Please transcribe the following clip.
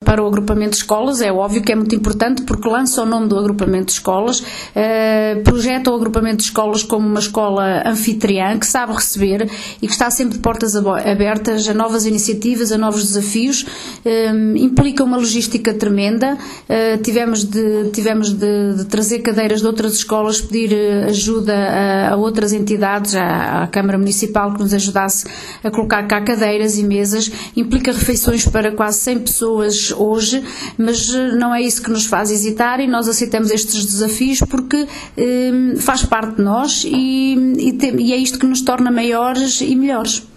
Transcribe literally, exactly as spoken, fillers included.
para o agrupamento de escolas, é óbvio que é muito importante porque lança o nome do agrupamento de escolas, uh, projeta o agrupamento de escolas como uma escola anfitriã que sabe receber e que está sempre de portas abertas a novas iniciativas, a novos desafios, um, implica uma logística tremenda, uh, tivemos, de, tivemos de, de trazer cadeiras de outras escolas, pedir ajuda a, a outras entidades, à, à Câmara Municipal que nos ajudasse a colocar cá cadeiras e mesas, implica refeições para quase cem pessoas hoje, mas não é isso que nos faz hesitar e nós aceitamos estes desafios porque um, faz parte de nós e, e, te, e é isto que nos torna maiores e melhores.